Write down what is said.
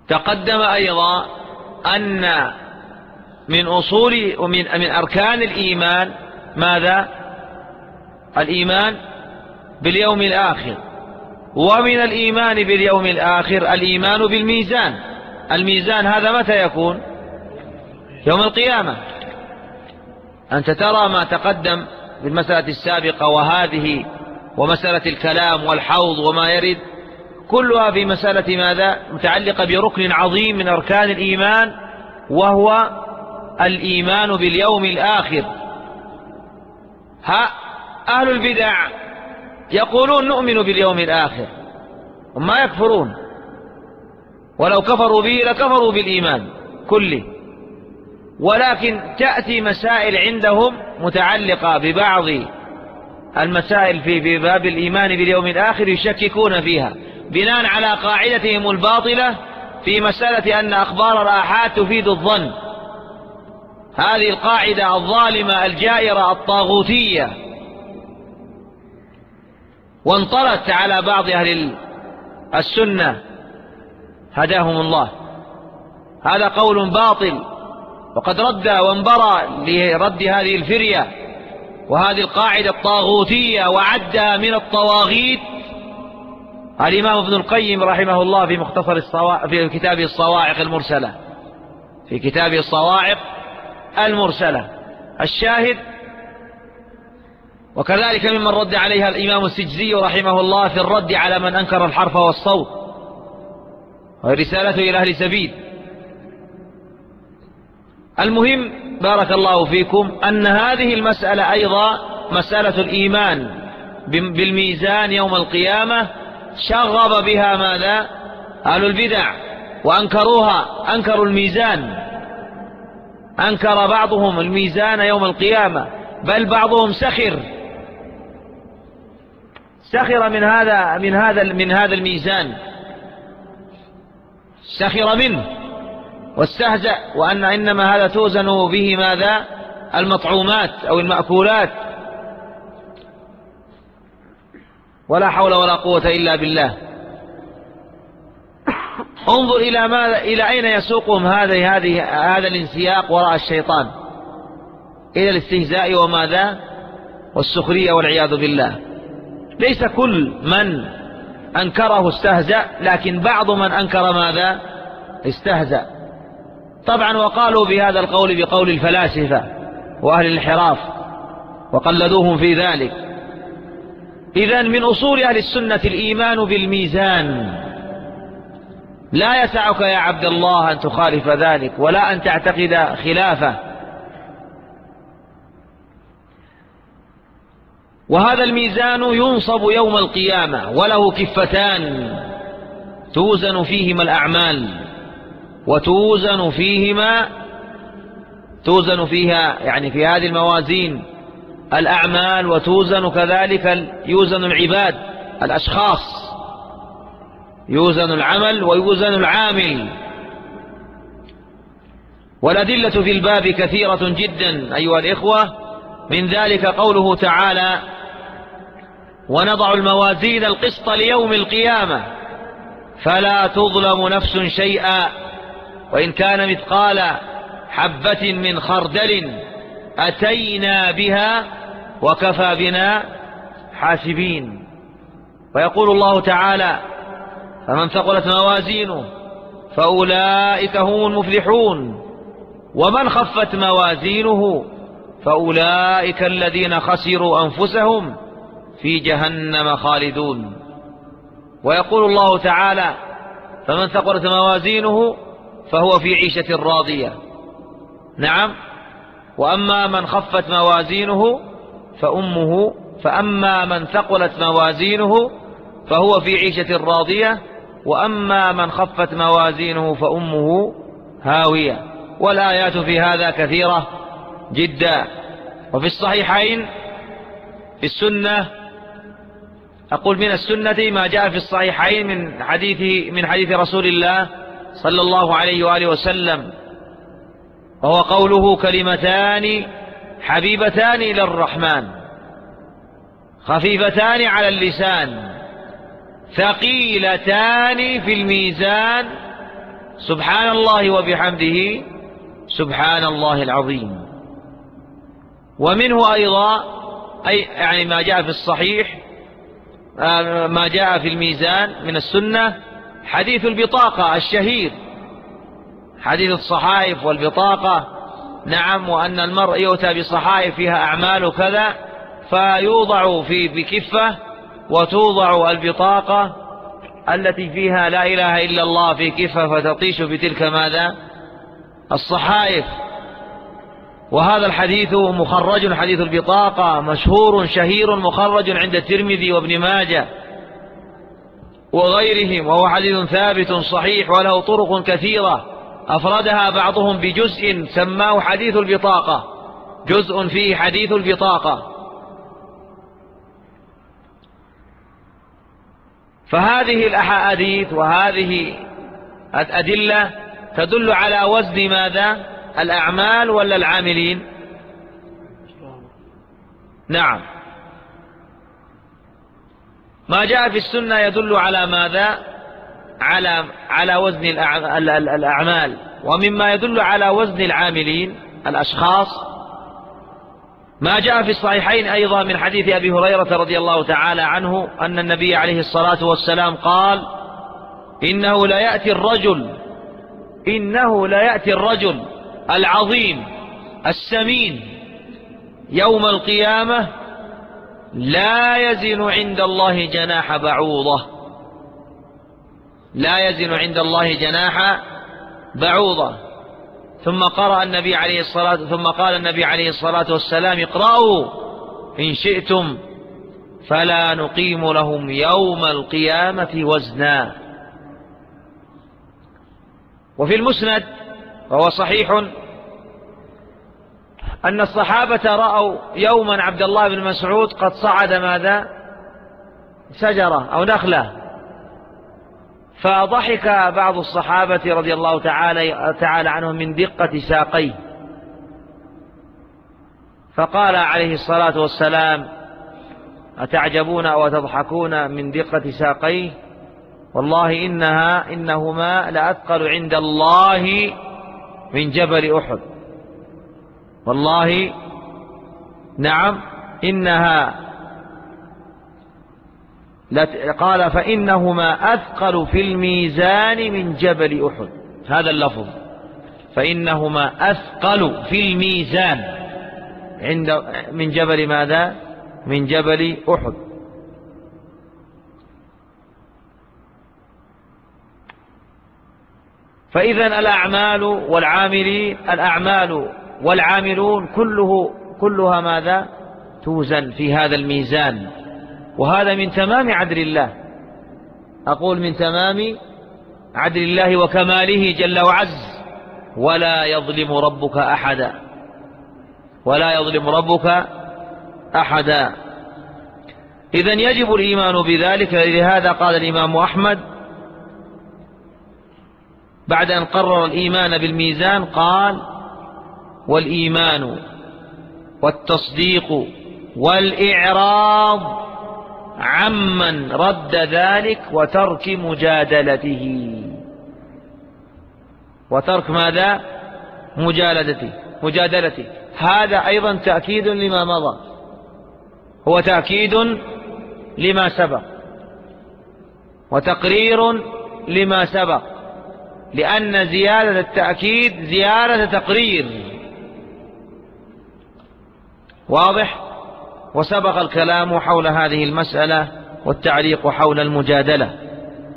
تقدم أيضا أن من أصول ومن أركان الإيمان ماذا؟ الإيمان باليوم الآخر. ومن الإيمان باليوم الآخر الإيمان بالميزان. الميزان هذا متى يكون؟ يوم القيامة. أنت ترى ما تقدم بالمسألة السابقة وهذه ومسألة الكلام والحوض وما يرد كلها في مسألة ماذا؟ متعلقة بركن عظيم من أركان الإيمان، وهو الإيمان باليوم الآخر. أهل البدع يقولون نؤمن باليوم الآخر وما يكفرون، ولو كفروا به لكفروا بالإيمان كله، ولكن تأتي مسائل عندهم متعلقة ببعض المسائل في باب الإيمان باليوم الآخر يشككون فيها بناء على قاعدتهم الباطلة في مسألة أن أخبار الآحاد تفيد الظن. هذه القاعدة الظالمة الجائرة الطاغوتية وانطلت على بعض أهل السنة هداهم الله. هذا قول باطل، وقد رد وانبرى لرد هذه الفرية وهذه القاعدة الطاغوتية وعدها من الطواغيت الإمام ابن القيم رحمه الله في مختصر في كتابه الصواعق المرسلة، في كتابه الصواعق المرسلة. الشاهد وكذلك ممن رد عليها الإمام السجزي رحمه الله في الرد على من أنكر الحرف والصوت، ورسالته إلى أهل سبيل. المهم بارك الله فيكم أن هذه المسألة أيضا مسألة الإيمان بالميزان يوم القيامة شغب بها ماذا؟ أهل البدع وأنكروها، أنكروا الميزان، أنكر بعضهم الميزان يوم القيامة، بل بعضهم سخر من هذا الميزان، سخر منه واستهزأ، وأن إنما هذا توزن به ماذا؟ المطعومات أو المأكولات. ولا حول ولا قوة إلا بالله. انظر إلى ماذا، إلى أين يسوقهم هذا الانسياق وراء الشيطان، إلى الاستهزاء وماذا؟ والسخرية والعياذ بالله. ليس كل من أنكره استهزأ، لكن بعض من أنكر ماذا؟ استهزأ. طبعا وقالوا بهذا القول بقول الفلاسفة وأهل الانحراف وقلدوهم في ذلك. إذن من أصول أهل السنة الإيمان بالميزان. لا يسعك يا عبد الله أن تخالف ذلك ولا أن تعتقد خلافه. وهذا الميزان ينصب يوم القيامة وله كفتان توزن فيهما الأعمال وتوزن فيها يعني في هذه الموازين الأعمال، وتوزن كذلك يوزن العباد الأشخاص، يوزن العمل ويوزن العامل. والأدلة في الباب كثيرة جدا أيها الإخوة، من ذلك قوله تعالى: ونضع الموازين القسط ليوم القيامة فلا تظلم نفس شيئا وإن كان مثقال حبة من خردل أتينا بها وكفى بنا حاسبين. ويقول الله تعالى: فمن ثقلت موازينه فأولئك هم المفلحون ومن خفت موازينه فأولئك الذين خسروا أنفسهم في جهنم خالدون. ويقول الله تعالى: فمن ثقلت موازينه فهو في عيشة راضية. نعم. وأما من خفت موازينه فأما من ثقلت موازينه فهو في عيشة راضية وأما من خفت موازينه فأمه هاوية. والآيات في هذا كثيرة جدا. وفي الصحيحين في السنة، أقول من السنة ما جاء في الصحيحين من حديث رسول الله صلى الله عليه وآله وسلم، وهو قوله: كلمتان حبيبتان إلى الرحمن خفيفتان على اللسان ثقيلتان في الميزان سبحان الله وبحمده سبحان الله العظيم. ومنه أيضا يعني ما جاء في الصحيح، ما جاء في الميزان من السنة، حديث البطاقة الشهير، حديث الصحائف والبطاقة. نعم، وأن المرء يؤتى بصحائف فيها أعمال كذا، فيوضع بكفة، وتوضع البطاقة التي فيها لا إله إلا الله في كفة، فتطيش بتلك ماذا؟ الصحائف. وهذا الحديث مخرج، حديث البطاقة مشهور شهير مخرج عند الترمذي وابن ماجه وغيرهم، وهو حديث ثابت صحيح وله طرق كثيرة، أفردها بعضهم بجزء سماه حديث البطاقة، جزء فيه حديث البطاقة. فهذه الأحاديث وهذه الأدلة تدل على وزن ماذا؟ الأعمال ولا العاملين؟ نعم، ما جاء في السنة يدل على ماذا؟ على وزن الأعمال. ومما يدل على وزن العاملين الأشخاص ما جاء في الصحيحين أيضا من حديث أبي هريرة رضي الله تعالى عنه أن النبي عليه الصلاة والسلام قال: إنه لا يأتي الرجل العظيم السمين يوم القيامة لا يزن عند الله جناح بعوضة، لا يزن عند الله جناح بعوضة. ثم قال النبي عليه الصلاة والسلام: اقرأوا إن شئتم فلا نقيم لهم يوم القيامة وزنا. وفي المسند وهو صحيح أن الصحابة رأوا يوما عبد الله بن مسعود قد صعد ماذا؟ شجرة أو نخلة، فضحك بعض الصحابة رضي الله تعالى عنهم من دقة ساقيه، فقال عليه الصلاة والسلام: أتعجبون أو تضحكون من دقة ساقيه؟ والله إنهما لأثقل عند الله من جبل أحد. والله نعم إنها قال: فإنهما أثقل في الميزان من جبل أحد. هذا اللفظ، فإنهما أثقل في الميزان من جبل ماذا؟ من جبل أحد. فإذا الأعمال والعاملون كلها ماذا؟ توزن في هذا الميزان. وهذا من تمام عدل الله، أقول من تمام عدل الله وكماله جل وعز. ولا يظلم ربك أحدا، ولا يظلم ربك أحدا. إذن يجب الإيمان بذلك. لهذا قال الإمام أحمد بعد أن قرر الإيمان بالميزان قال: والإيمان والتصديق والإعراض عمن رد ذلك وترك مجادلته. وترك ماذا؟ مجادلته. هذا أيضا تأكيد لما مضى، هو تأكيد لما سبق وتقرير لما سبق، لأن زيادة التأكيد زيادة تقرير. واضح؟ وسبق الكلام حول هذه المسألة والتعليق حول المجادلة.